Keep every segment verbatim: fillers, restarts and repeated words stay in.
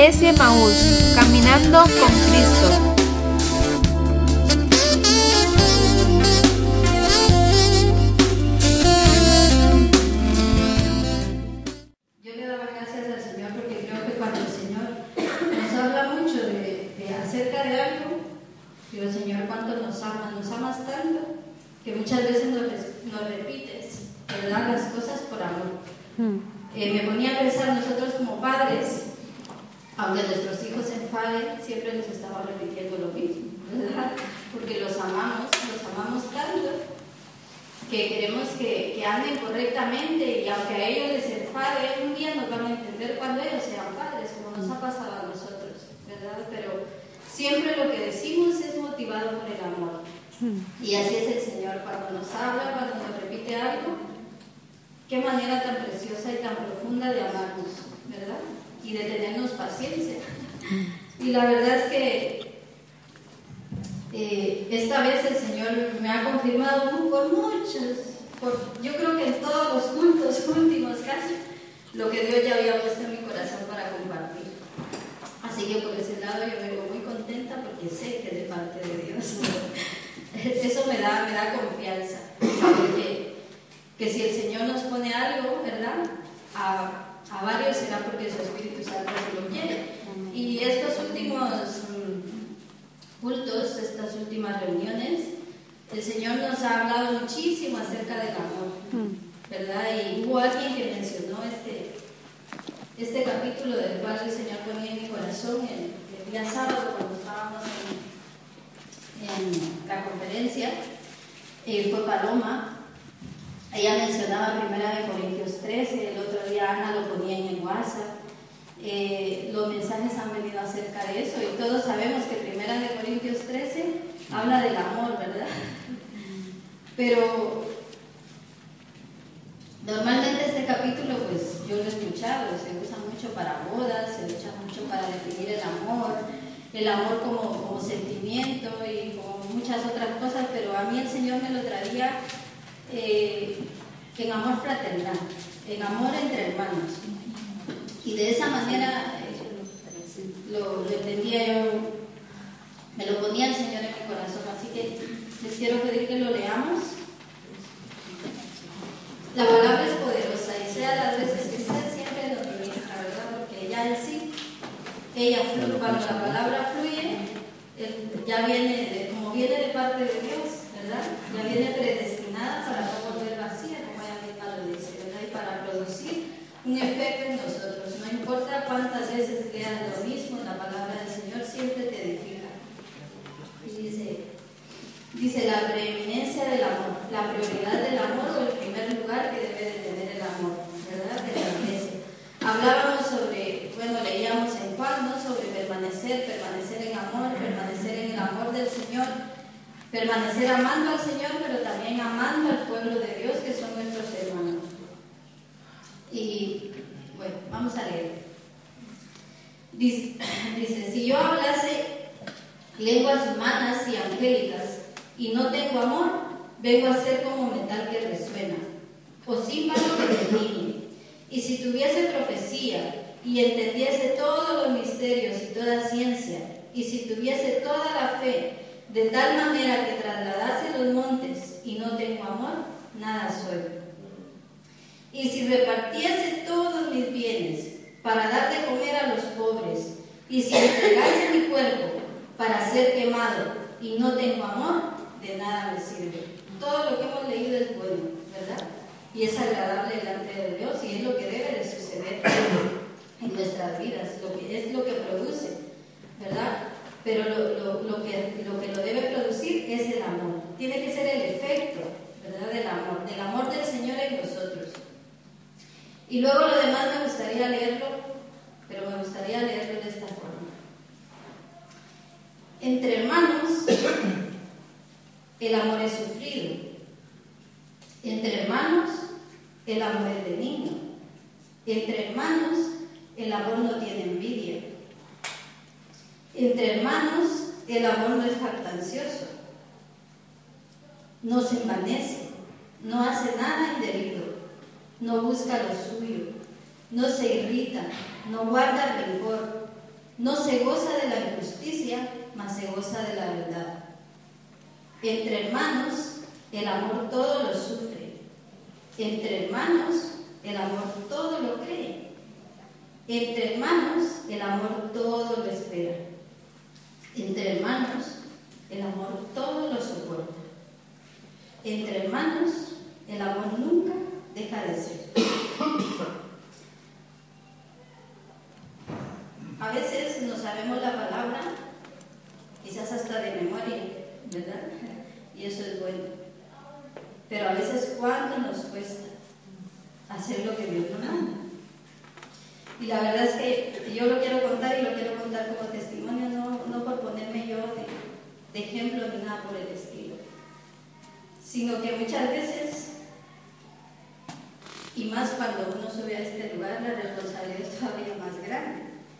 Iglesia Emaús, caminando con Cristo. Yo le daba gracias al Señor porque creo que cuando el Señor nos habla mucho de, de acerca de algo, digo, Señor, ¿cuánto nos amas? Nos amas tanto que muchas veces nos, nos repites, ¿verdad? Las cosas por amor. Mm. Eh, me ponía a pensar, nosotros como padres, aunque nuestros hijos se enfaden, siempre les estamos repitiendo lo mismo, ¿verdad? Porque los amamos, los amamos tanto que queremos que, que anden correctamente, y aunque a ellos les enfade, un día nos van a entender cuando ellos sean padres, como nos ha pasado a nosotros, ¿verdad? Pero siempre lo que decimos es motivado por el amor. Y así es el Señor, cuando nos habla, cuando nos repite algo. Qué manera tan preciosa y tan profunda de amarnos, ¿verdad? Y de tenernos paciencia. Y la verdad es que eh, esta vez el Señor me ha confirmado por muchos, por, yo creo que en todos los cultos últimos casi, lo que Dios ya había puesto en mi corazón para compartir. Así que por ese lado yo vengo muy contenta porque sé que es de parte de Dios. Eso me da, me da confianza. Porque que si el Señor nos pone algo, ¿verdad? A, a varios será porque su Espíritu Santo se lo quiere. Y estos últimos um, cultos, estas últimas reuniones, el Señor nos ha hablado muchísimo acerca del amor, ¿verdad? Y hubo alguien que mencionó este, este capítulo del cual el Señor ponía en mi corazón el, el día sábado cuando estábamos en, en la conferencia. Eh, fue Paloma. Ella mencionaba primera de Corintios trece, el otro día Ana lo ponía en el WhatsApp. Eh, los mensajes han venido acerca de eso y todos sabemos que primera de Corintios trece habla del amor, ¿verdad? Pero normalmente este capítulo, pues yo lo he escuchado, se usa mucho para bodas, se usa mucho para definir el amor, el amor como, como sentimiento y como muchas otras cosas, pero a mí el Señor me lo traía Eh, en amor fraternal, en amor entre hermanos, y de esa manera eh, lo, lo entendía yo, me lo ponía el Señor en mi corazón. Así que les quiero pedir que lo leamos. La palabra es poderosa y sea las veces que sea, siempre nos ministra, ¿verdad? Porque ella en sí, ella fluye, cuando la palabra fluye, el, ya viene, de, como viene de parte de Dios, ¿verdad? Ya viene predestinada para no volver vacía, como ella misma lo dice, ¿verdad? Y para producir un efecto en nosotros. No importa cuántas veces leas lo mismo, la palabra del Señor siempre te edifica. Y dice, dice la preeminencia del amor, la prioridad del amor o el primer lugar que debe de tener el amor, ¿verdad? De la iglesia. Hablábamos sobre, bueno, leíamos en Juan, ¿no? Sobre permanecer, permanecer en amor, permanecer en el amor del Señor. Permanecer amando al Señor, pero también amando al pueblo de Dios, que son nuestros hermanos. Y bueno, vamos a leer. Dice, dice, si yo hablase lenguas humanas y angélicas y no tengo amor, vengo a ser como metal que resuena, o címbalo que retiñe. Y si tuviese profecía y entendiese todos los misterios y toda ciencia, y si tuviese toda la fe, de tal manera que trasladase los montes y no tengo amor, nada soy. Y si repartiese todos mis bienes para dar de comer a los pobres, y si entregase mi cuerpo para ser quemado y no tengo amor, de nada me sirve. Todo lo que hemos leído es bueno, ¿verdad? Y es agradable delante de Dios y es lo que debe de suceder en nuestras vidas, lo que es lo que produce, ¿verdad? Pero lo, lo, lo, que, lo que lo debe producir es el amor. Tiene que ser el efecto, ¿verdad? Del amor, del amor del Señor en nosotros. Y luego lo demás me gustaría leerlo, pero me gustaría leerlo de esta forma. Entre hermanos, el amor es sufrido. Entre hermanos, el amor es benigno. Entre hermanos, el amor no tiene envidia. Entre hermanos, el amor no es jactancioso, no se envanece, no hace nada indebido, no busca lo suyo, no se irrita, no guarda rencor, No se goza de la injusticia, mas se goza de la verdad. Entre hermanos, el amor todo lo sufre. Entre hermanos, el amor todo lo cree. Entre hermanos, el amor todo lo espera. Entre hermanos, el amor todo lo soporta. Entre hermanos, el amor nunca deja de ser. A veces no sabemos la palabra, quizás hasta de memoria, ¿verdad? Y eso es bueno. Pero a veces, ¿cuánto nos cuesta hacer lo que Dios nos manda? Y la verdad es que yo lo quiero contar y lo quiero contar como testimonio, no, no por ponerme yo de, de ejemplo ni nada por el estilo, sino que muchas veces, y más cuando uno sube a este lugar, la responsabilidad es todavía más grande.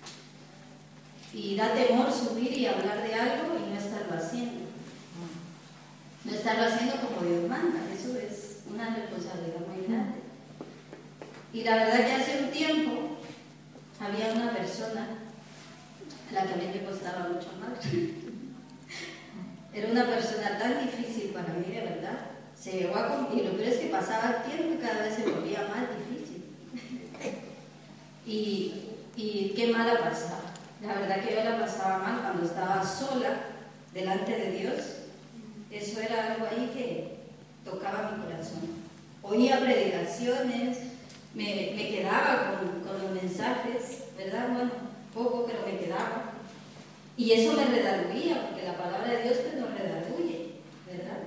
Y da temor subir y hablar de algo y no estarlo haciendo. No estarlo haciendo como Dios manda, eso es una responsabilidad muy grande. Y la verdad que hace un tiempo había una persona a la que a mí me costaba mucho más. Era una persona tan difícil para mí, de verdad. Se llegó a cumplir, lo peor es que pasaba el tiempo y cada vez se volvía más difícil. y, y qué mala pasaba. La verdad que yo la pasaba mal cuando estaba sola delante de Dios. Eso era algo ahí que tocaba mi corazón. Oía predicaciones, me, me quedaba con, con los mensajes, ¿verdad? Bueno, poco, pero me quedaba. Y eso me redarguía, porque la palabra de Dios pues nos redarguye, ¿verdad?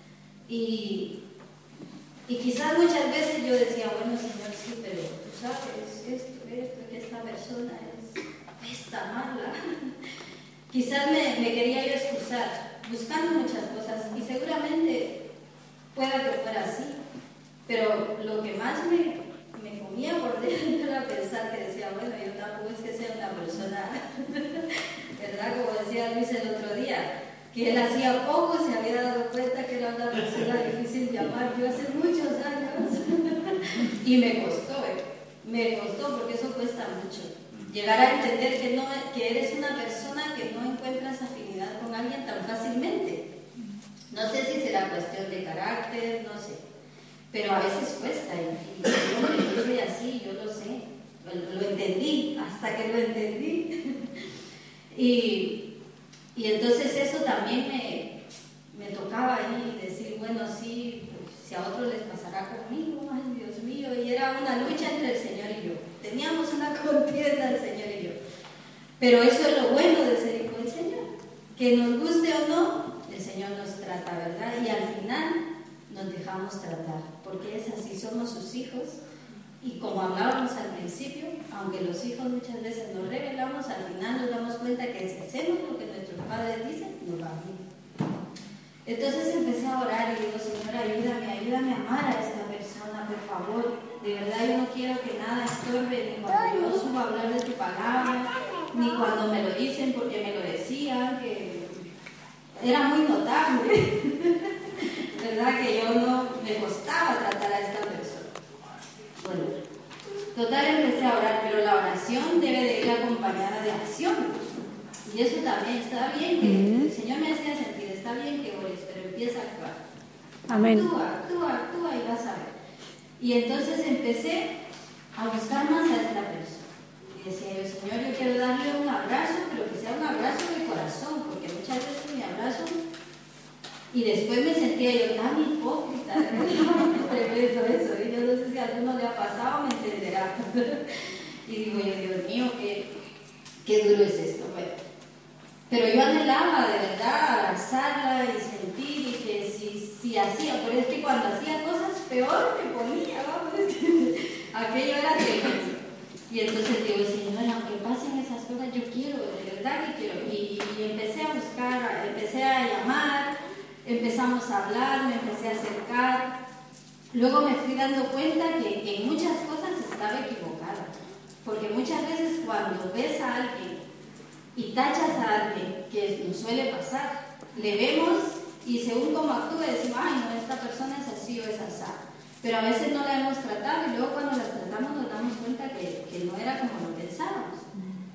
Y, y quizás muchas veces yo decía, bueno, Señor, sí, pero tú sabes esto, esto, que esta persona es, está mala. Quizás me, me quería yo excusar, buscando muchas cosas, y seguramente pueda que fuera así, pero lo que más me, me comía por dentro era pensar que decía, bueno, yo tampoco es que sea una persona, ¿verdad? Como decía Luis el otro día, que él hacía poco se había dado cuenta que era una persona difícil de amar, yo hace muchos años, y me costó, ¿eh? me costó porque eso cuesta mucho. Llegar a entender que, no, que eres una persona que no encuentras afinidad con alguien tan fácilmente. No sé si será cuestión de carácter, no sé. Pero a veces cuesta. Y, y yo, yo soy así, yo lo sé. Lo, lo entendí, hasta que lo entendí. y, y entonces eso también me, me tocaba ahí decir, bueno, sí, pues, si a otros les pasará conmigo, ay Dios mío. Y era una lucha entre el Señor y yo. Teníamos una contienda el Señor y yo. Pero eso es lo bueno de ser hijo del Señor. Que nos guste o no, el Señor nos trata, ¿verdad? Y al final nos dejamos tratar. Porque es así, somos sus hijos. Y como hablábamos al principio, aunque los hijos muchas veces nos rebelamos, al final nos damos cuenta que si hacemos lo que nuestros padres dicen, nos va bien. Entonces empecé a orar y digo, Señor, ayúdame, ayúdame a amar a esta persona, por favor. De verdad yo no quiero que nada estorbe, ni cuando yo subo a hablar de tu palabra, ni cuando me lo dicen porque me lo decían, que era muy notable. ¿Verdad? Que yo no, me costaba tratar a esta persona. Bueno, total empecé a orar, pero la oración debe de ir acompañada de acción. Y eso también está bien, que el Señor me hacía sentir, está bien que ores, pero empieza a actuar. Amén. Actúa, actúa, actúa y vas a ver. Y entonces empecé a buscar más a esta persona. Y decía yo, Señor, yo quiero darle un abrazo, pero que sea un abrazo de corazón, porque muchas veces me abrazo y después me sentía yo tan hipócrita, tremendo eso, y yo no sé si a alguno le ha pasado, me entenderá. Y digo yo, Dios mío, qué, qué duro es esto. Bueno, pero yo anhelaba de verdad abrazarla y sentir, y que si, si hacía, pero es que cuando hacía cosas peor me ponía, vamos, aquello era tremendo. Y entonces digo, Señor, aunque pasen esas cosas, yo quiero, de verdad que quiero. Y, y empecé a buscar, empecé a llamar, empezamos a hablar, me empecé a acercar. Luego me fui dando cuenta que, que en muchas cosas estaba equivocada. Porque muchas veces cuando ves a alguien y tachas a alguien, que nos suele pasar, le vemos y según cómo actúa decimos, ay no, esta persona es así o es así. Pero a veces no la hemos tratado y luego cuando la tratamos nos damos cuenta que, que no era como lo pensábamos.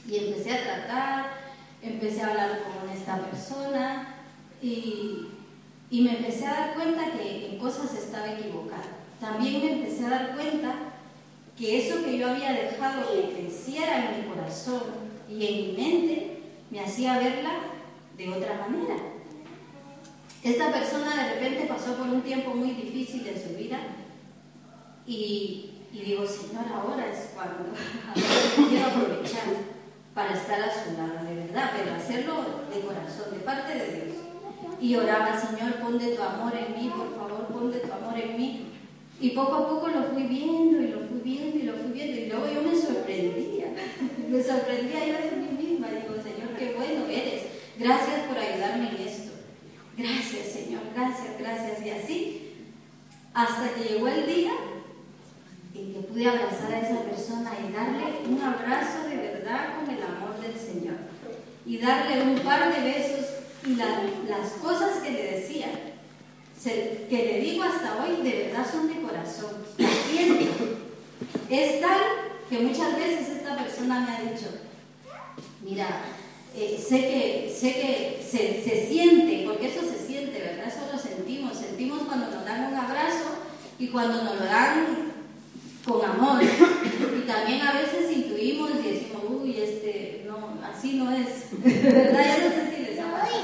Y empecé a tratar, empecé a hablar con esta persona y, y me empecé a dar cuenta que en cosas estaba equivocada. También me empecé a dar cuenta que eso que yo había dejado que creciera en mi corazón y en mi mente me hacía verla de otra manera. Esta persona de repente pasó por un tiempo muy difícil en su vida y, y digo, Señor, ahora es cuando quiero aprovechar para estar a su lado, de verdad, pero hacerlo de corazón, de parte de Dios. Y oraba, Señor, pon de tu amor en mí, por favor, pon de tu amor en mí. Y poco a poco lo fui viendo y lo fui viendo y lo fui viendo. Y luego yo me sorprendía, me sorprendía yo de mí misma. Digo, Señor, qué bueno eres. Gracias por ayudarme en esto. Gracias, Señor, gracias, gracias. Y así, hasta que llegó el día en que pude abrazar a esa persona y darle un abrazo de verdad con el amor del Señor. Y darle un par de besos y la, las cosas que le decía, se, que le digo hasta hoy, de verdad son de corazón. Las siento. Es tal que muchas veces esta persona me ha dicho, mira, eh, sé que, sé que se, se siente, porque eso se siente, ¿verdad? Eso lo sentimos. Sentimos cuando nos dan un abrazo y cuando nos lo dan con amor. Y también a veces intuimos y decimos, uy, este, no, así no es. ¿Verdad? Ya no sé si les ha pasado.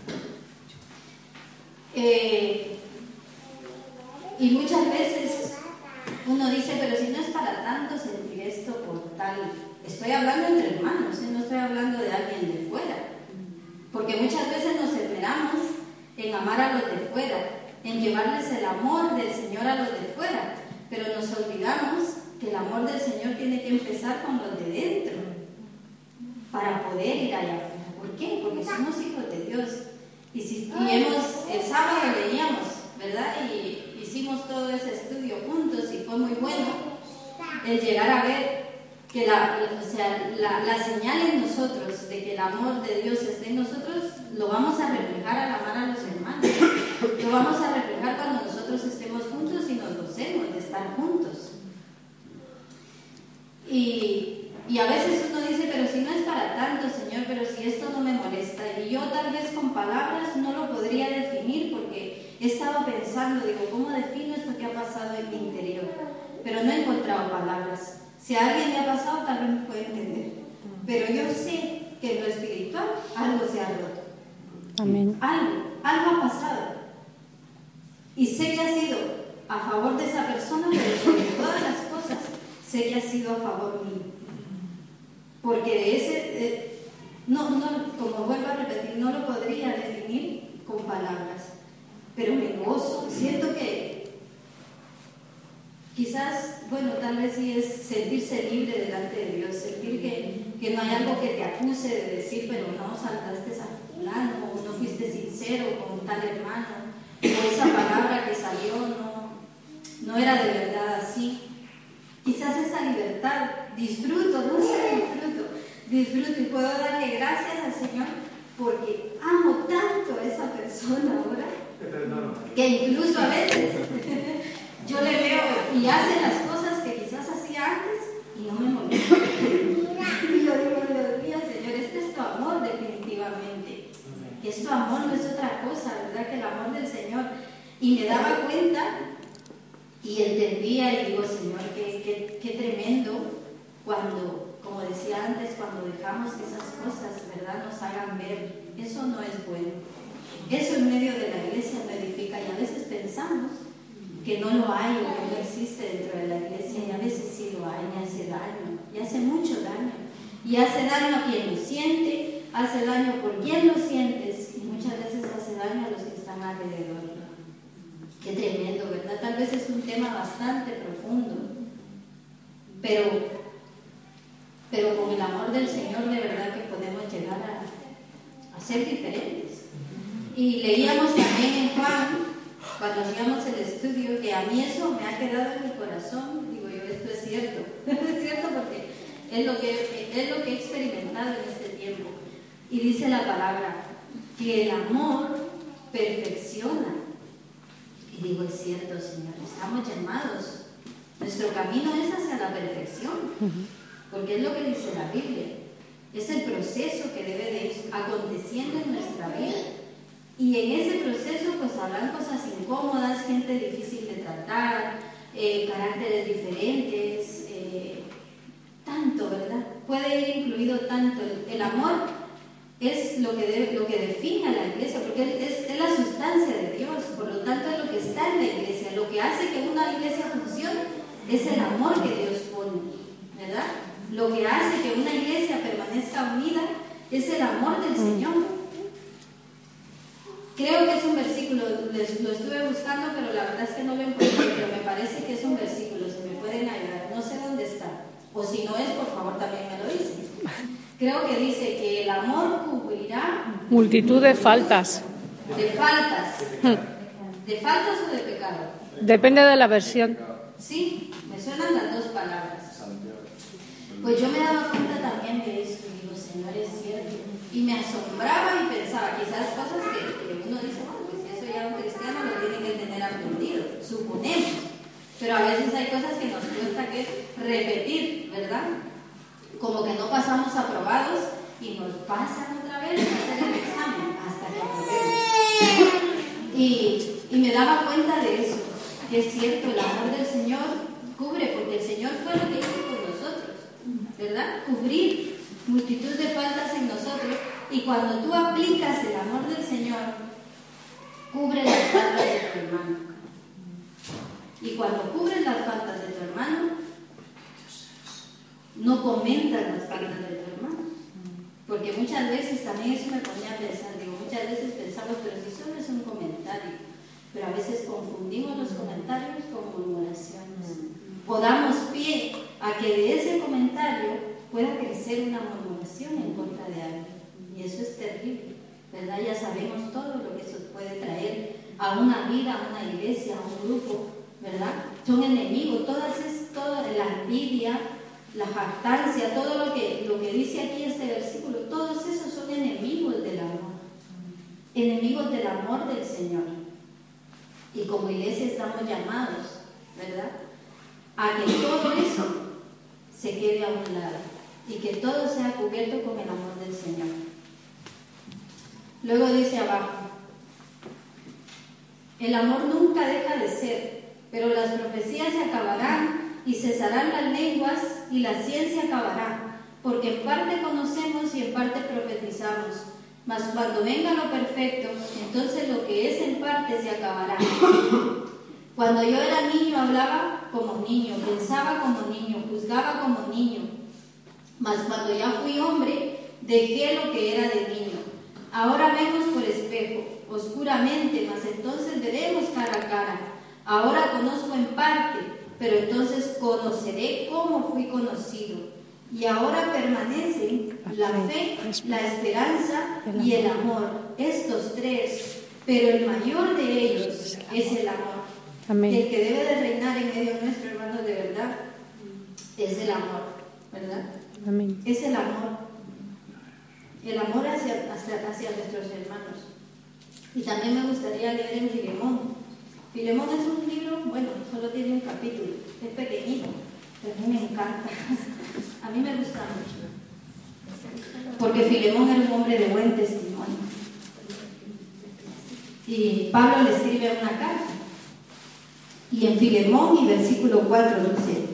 Eh, y muchas veces uno dice, pero si no es para tanto sentir esto por tal. Estoy hablando entre hermanos, ¿eh? No estoy hablando de alguien de fuera. Porque muchas veces nos esmeramos en amar a los de fuera, en llevarles el amor del Señor a los de fuera. Pero nos olvidamos que el amor del Señor tiene que empezar con los de dentro para poder ir allá afuera. ¿Por qué? Porque somos hijos de Dios. Y, si, y hemos, el sábado leíamos, ¿verdad? Y hicimos todo ese estudio juntos y fue muy bueno el llegar a ver que la, o sea, la, la señal en nosotros de que el amor de Dios esté en nosotros, lo vamos a reflejar al amar a los hermanos. Lo vamos a reflejar cuando nosotros estemos juntos y nos gocemos de estar juntos. Y, y a veces uno dice, pero si no es para tanto, Señor, pero si esto no me molesta. Y yo tal vez con palabras no lo podría definir porque he estado pensando, digo, ¿cómo defino esto que ha pasado en mi interior? Pero no he encontrado palabras. Si a alguien le ha pasado, tal vez me puede entender. Pero yo sé que en lo espiritual algo se ha roto. Amén. Algo, algo ha pasado. Y sé que ha sido a favor de esa persona, pero sobre todas las cosas, sé que ha sido a favor mío. Porque de ese, eh, no, no, como vuelvo a repetir, no lo podría definir con palabras. Pero me gozo. Siento que quizás, bueno, tal vez sí es sentirse libre delante de Dios, sentir que, que no hay algo que te acuse de decir, pero no saltaste a fulano, o no fuiste sincero con tal hermano, o esa palabra que salió no, no era de verdad así. Quizás esa libertad, disfruto, no sé, disfruto, disfruto y puedo darle gracias al Señor porque amo tanto a esa persona ahora, que incluso a veces yo le veo y hace las cosas que quizás hacía antes y no me molesta. Y yo digo, Dios mío, Señor, este es tu amor definitivamente. Que es tu amor, no es otra cosa, ¿verdad? Que el amor del Señor. Y me daba cuenta y entendía y digo, Señor, qué, qué, qué tremendo cuando, como decía antes, cuando dejamos que esas cosas, ¿verdad?, nos hagan ver. Eso no es bueno. Eso en medio de la iglesia no edifica y a veces pensamos que no lo hay o que no existe dentro de la iglesia y a veces sí lo hay y hace daño, y hace mucho daño. Y hace daño a quien lo siente, hace daño por quien lo sientes y muchas veces hace daño a los que están alrededor. Qué tremendo, ¿verdad? Tal vez es un tema bastante profundo, pero, pero con el amor del Señor de verdad que podemos llegar a, a ser diferentes. Y leíamos también en Juan, cuando hacíamos el estudio, que a mí eso me ha quedado en mi corazón. Digo yo, esto es cierto, es cierto porque es lo, que, es lo que he experimentado en este tiempo. Y dice la palabra, que el amor perfecciona. Y digo, es cierto, Señor, estamos llamados. Nuestro camino es hacia la perfección, porque es lo que dice la Biblia. es el proceso que debe de ir aconteciendo en nuestra vida. Y en ese proceso pues habrán cosas incómodas, gente difícil de tratar, eh, caracteres diferentes, eh, tanto, ¿verdad? Puede ir incluido tanto. El, el amor es lo que, debe, lo que define a la iglesia, porque es, es la sustancia de Dios, por lo tanto es lo que está en la iglesia. Lo que hace que una iglesia funcione es el amor que Dios pone, ¿verdad? Lo que hace que una iglesia permanezca unida es el amor del Señor. Creo que es un versículo, les, lo estuve buscando, pero la verdad es que no lo encontré, pero me parece que es un versículo, si me pueden ayudar, no sé dónde está, o si no es, por favor también me lo dicen. Creo que dice que el amor cubrirá multitud de faltas. De faltas. ¿De faltas o de pecado? Depende de la versión. Sí, me suenan las dos palabras. Pues yo me daba cuenta también de esto, y digo, Señor, es cierto. Y me asombraba y pensaba, quizás cosas que, que uno dice, bueno, pues eso ya un cristiano lo tiene que tener aprendido, suponemos. Pero a veces hay cosas que nos cuesta que repetir, ¿verdad? Como que no pasamos aprobados y nos pasan otra vez a hacer el examen hasta que aprobemos. Y, y me daba cuenta de eso, que es cierto, el amor del Señor cubre, porque el Señor fue lo que hizo con nosotros, ¿verdad? Cubrir multitud de faltas en nosotros, y cuando tú aplicas el amor del Señor, cubre las faltas de tu hermano. Y cuando cubres las faltas de tu hermano, no comentas las faltas de tu hermano. Porque muchas veces, también eso me ponía a pensar, digo, muchas veces pensamos, pero si solo es un comentario, pero a veces confundimos los comentarios con murmuraciones. O damos pie a que de ese comentario pueda crecer una murmuración en contra de alguien. Y eso es terrible, ¿verdad? Ya sabemos todo lo que eso puede traer a una vida, a una iglesia, a un grupo, ¿verdad? Son enemigos, todas es, toda la envidia, la jactancia, todo lo que, lo que dice aquí este versículo, todos esos son enemigos del amor, enemigos del amor del Señor. Y como iglesia estamos llamados, ¿verdad?, a que todo eso se quede a un lado y que todo sea cubierto con el amor del Señor. Luego dice abajo, el amor nunca deja de ser, pero las profecías se acabarán y cesarán las lenguas y la ciencia acabará, porque en parte conocemos y en parte profetizamos, mas cuando venga lo perfecto, entonces lo que es en parte se acabará. Cuando yo era niño hablaba como niño, pensaba como niño, juzgaba como niño, mas cuando ya fui hombre, dejé lo que era de niño. Ahora vemos por espejo, oscuramente, mas entonces veremos cara a cara. Ahora conozco en parte, pero entonces conoceré cómo fui conocido. Y ahora permanecen la fe, la esperanza y el amor, estos tres, pero el mayor de ellos es el amor. Amén. El que debe de reinar en medio nuestro, hermanos, de verdad, es el amor, ¿verdad? Amén. Es el amor. El amor hacia, hacia, hacia nuestros hermanos. Y también me gustaría leer en Filemón. Filemón es un libro, bueno, solo tiene un capítulo, es pequeñito, pero a mí me encanta. A mí me gusta mucho. Porque Filemón era un hombre de buen testimonio. Y Pablo le escribe una carta. Y en Filemón, y versículo cuatro, dice,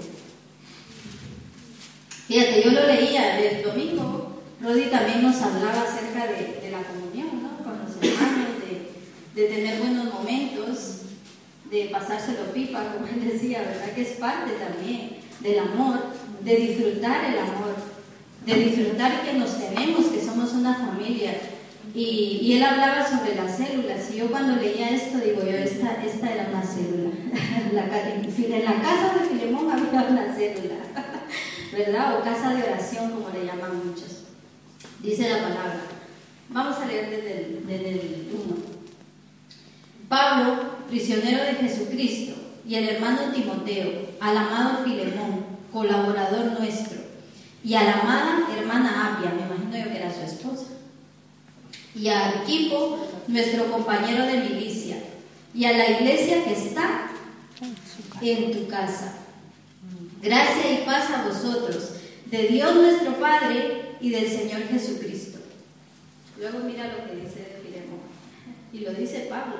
fíjate, yo lo leía el domingo. Rodi también nos hablaba acerca de, de la comunión, ¿no?, con los hermanos, de, de tener buenos momentos, de pasárselo pipa, como él decía, ¿verdad? Que es parte también del amor, de disfrutar el amor, de disfrutar que nos tenemos, que somos una familia. Y, y él hablaba sobre las células, y yo cuando leía esto, digo yo, esta, esta era una célula. la, en la casa de Filemón había una célula, ¿verdad? O casa de oración, como le llaman muchos. Dice la palabra. Vamos a leer desde el, desde el uno. Pablo, prisionero de Jesucristo, y el hermano Timoteo, al amado Filemón, colaborador nuestro, y a la amada hermana Apia, me imagino yo que era su esposa, y a Arquipo, nuestro compañero de milicia, y a la iglesia que está en tu casa. Gracia y paz a vosotros, de Dios nuestro Padre y del Señor Jesucristo. Luego mira lo que dice de Filemón, y lo dice Pablo.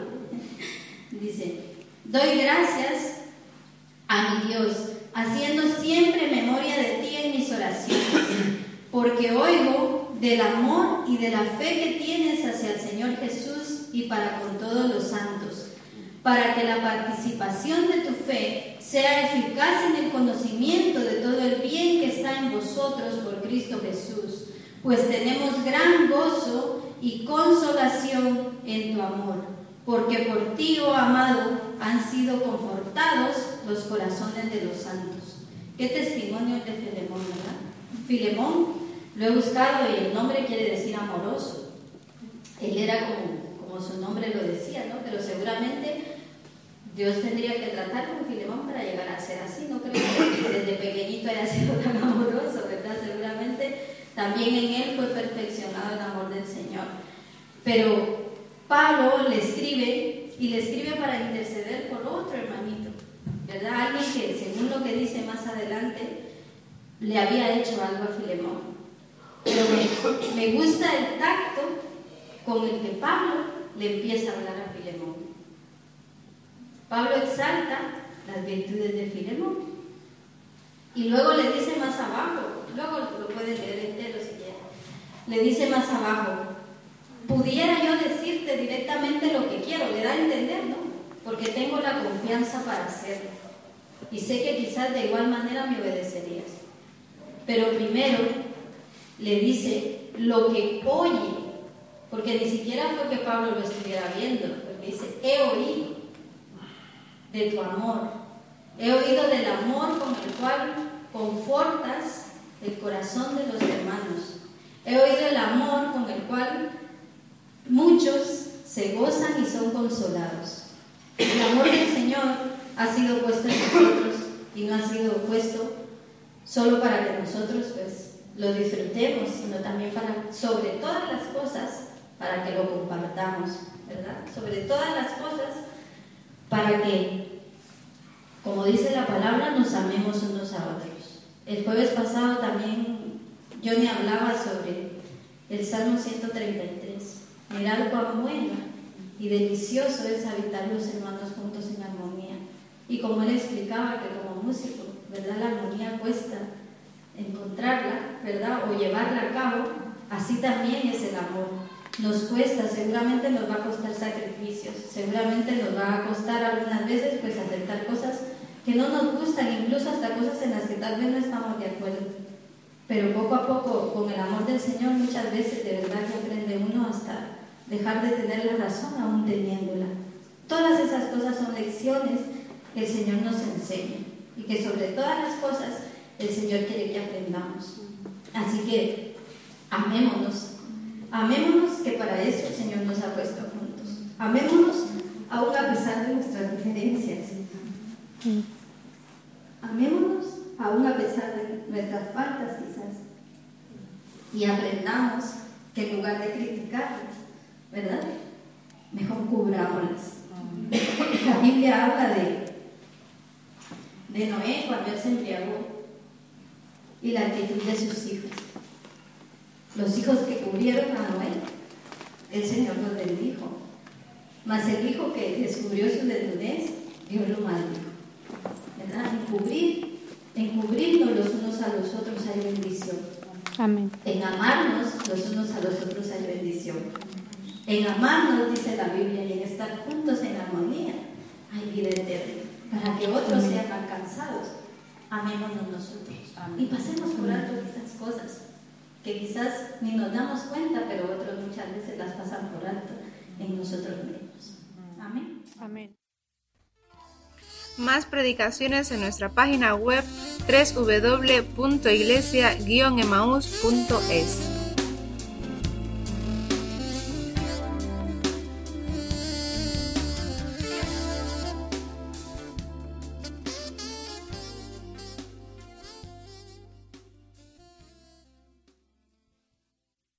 Dice, doy gracias a mi Dios, haciendo siempre memoria de ti en mis oraciones, porque oigo del amor y de la fe que tienes hacia el Señor Jesús y para con todos los santos, para que la participación de tu fe sea eficaz en el conocimiento de todo el bien que está en vosotros por Cristo Jesús, pues tenemos gran gozo y consolación en tu amor, porque por ti, oh amado, han sido confortados los corazones de los santos. Qué testimonio de Filemón, ¿verdad? Filemón, lo he buscado y el nombre quiere decir amoroso. Él era como, como su nombre lo decía, ¿no? Pero seguramente Dios tendría que tratar con Filemón para llegar a ser así. No creo que desde pequeñito haya sido tan amoroso, ¿verdad? Seguramente también en él fue perfeccionado el amor del Señor. Pero Pablo le escribe, y le escribe para interceder por otro hermanito, ¿verdad? Alguien que, según lo que dice más adelante, le había hecho algo a Filemón. Pero me, me gusta el tacto con el que Pablo le empieza a hablar a Filemón. Pablo exalta las virtudes de Filemón y luego le dice más abajo, luego lo pueden leer entero si quieren, le dice más abajo, pudiera yo decirte directamente lo que quiero, le da a entender, ¿no? Porque tengo la confianza para hacerlo y sé que quizás de igual manera me obedecerías, pero primero le dice lo que oye, porque ni siquiera fue que Pablo lo estuviera viendo, porque dice, he oído de tu amor, he oído del amor con el cual confortas el corazón de los hermanos, he oído el amor con el cual muchos se gozan y son consolados. El amor del Señor ha sido puesto en nosotros y no ha sido puesto solo para que nosotros pues lo disfrutemos, sino también para, sobre todas las cosas, para que lo compartamos, ¿verdad? Sobre todas las cosas, para que, como dice la palabra, nos amemos unos a otros. El jueves pasado también Johnny hablaba sobre el Salmo ciento treinta y tres. Mirad cuán bueno y delicioso es habitar los hermanos juntos en armonía. Y como él explicaba que como músico, ¿verdad? La armonía cuesta encontrarla, ¿verdad? O llevarla a cabo, así también es el amor. Nos cuesta, seguramente nos va a costar sacrificios, seguramente nos va a costar algunas veces pues aceptar cosas que no nos gustan, incluso hasta cosas en las que tal vez no estamos de acuerdo. Pero poco a poco, con el amor del Señor, muchas veces de verdad que aprende uno hasta dejar de tener la razón aún teniéndola. Todas esas cosas son lecciones que el Señor nos enseña y que sobre todas las cosas el Señor quiere que aprendamos. Así que amémonos. Amémonos, que para eso el Señor nos ha puesto juntos. Amémonos aún a pesar de nuestras diferencias. Amémonos aún a pesar de nuestras faltas quizás. Y aprendamos que en lugar de criticarlas, ¿verdad? Mejor cubrámoslas. La Biblia habla de, de Noé cuando él se embriagó y la actitud de sus hijos. Los hijos que cubrieron a Noé, el Señor los bendijo. Mas el hijo que descubrió su desnudez, Dios lo maldijo. ¿Verdad? En cubrir, en cubrirnos los unos a los otros hay bendición. Amén. En amarnos los unos a los otros hay bendición. En amarnos, dice la Biblia, y en estar juntos en armonía, hay vida eterna. Para que otros Amén. Sean alcanzados, amémonos nosotros. Amén. Y pasemos por alto estas cosas que quizás ni nos damos cuenta, pero otros muchas veces las pasan por alto en nosotros mismos. Amén. Amén. Más predicaciones en nuestra página web doble u doble u doble u punto iglesia guion emaús punto es.